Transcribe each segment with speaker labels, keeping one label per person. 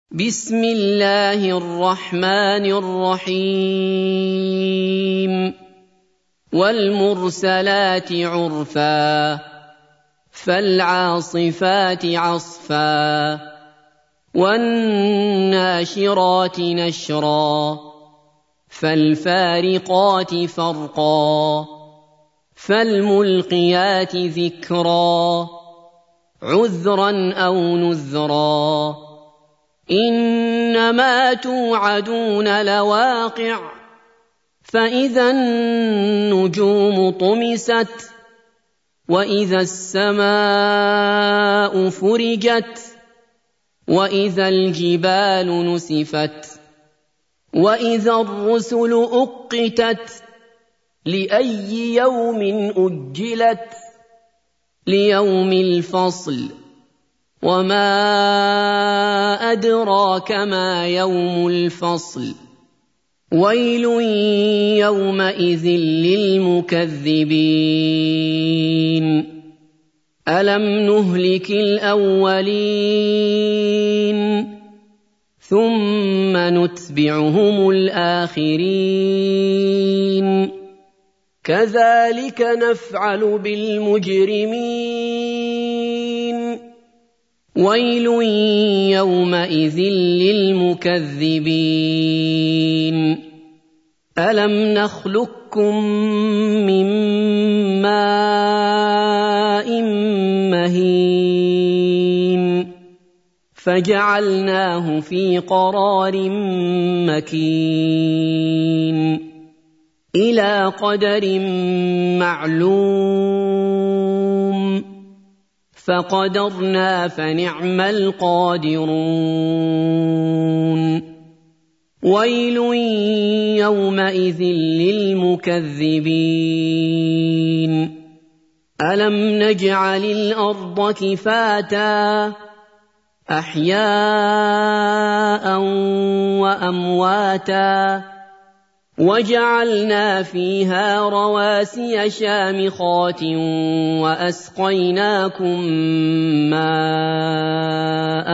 Speaker 1: بسم الله الرحمن الرحيم والمرسلات عرفا فالعاصفات عصفا والناشرات نشرا فالفارقات فرقا فالملقيات ذكرا عذرا أو نذرا إنما توعدون لواقع فإذا النجوم طمست وإذا السماء فرجت وإذا الجبال نسفت وإذا الرسل أقتت لأي يوم أجلت ليوم الفصل وما أدراك ما يوم الفصل ويل يومئذ للمكذبين ألم نهلك الأولين ثم نتبعهم الآخرين كذلك نفعل بالمجرمين ويل يومئذ للمكذبين ألم نخلقكم من ماء مهين فجعلناه في قرار مكين إلى قدر معلوم فقدرنا فنعم القادرون ويل يومئذ للمكذبين ألم نجعل الأرض كفاتا أحياء وأمواتا وجعلنا فيها رواسي شامخات وأسقيناكم ماء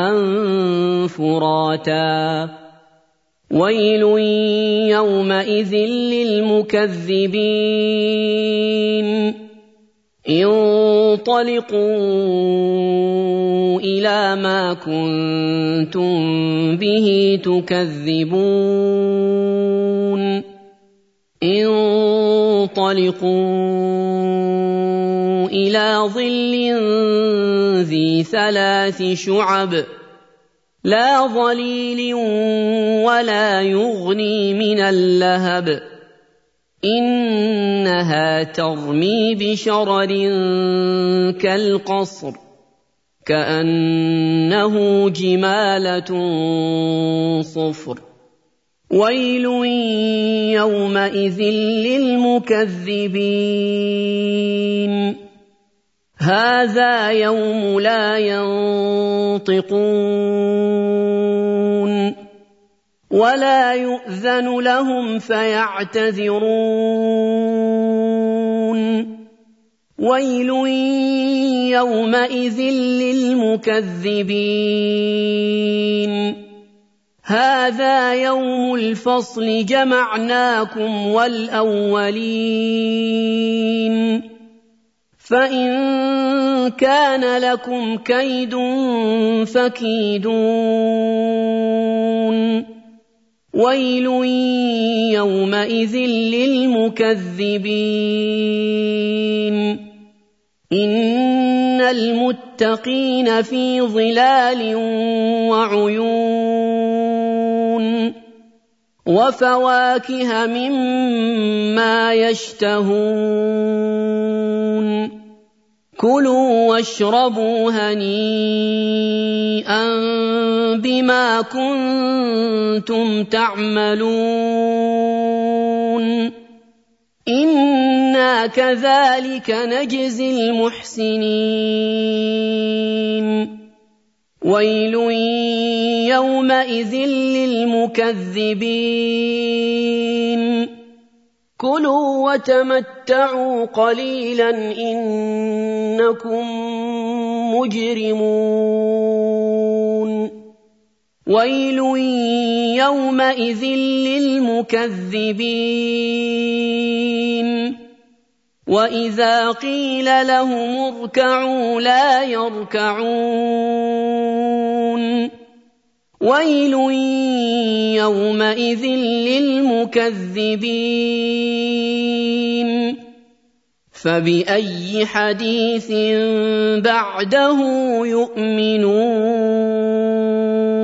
Speaker 1: فراتا ويل يومئذ للمكذبين انطلقوا إلى ما كنتم به تكذبون انطلقوا إلى ظل ذي 3 شعب لا ظليل ولا يغني من اللهب إنها ترمي بشرر كالقصر كأنه جمالة صفر ويل يومئذ للمكذبين هذا يوم لا ينطقون ولا يؤذن لهم فيعتذرون ويل يومئذ للمكذبين هذا يوم الفصل جمعناكم والأولين فإن كان لكم كيد فكيدون ويل يومئذ للمكذبين إن المتقين في ظلال وعيون وفواكه مما يشتهون كلوا واشربوا هنيئا بما كنتم تعملون إنا كذلك نجزي المحسنين ويل يومئذ للمكذبين كلوا وتمتعوا قليلا إنكم مجرمون ويل يومئذ للمكذبين وإذا قيل لهم اركعوا لا يركعون ويل يومئذ للمكذبين فبأي حديث بعده يؤمنون